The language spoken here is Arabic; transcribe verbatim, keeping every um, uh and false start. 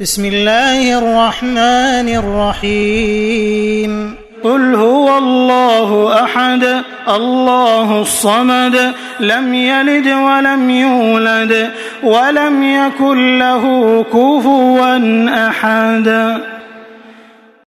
بسم الله الرحمن الرحيم قل هو الله أحد الله الصمد لم يلد ولم يولد ولم يكن له كفوا أحد.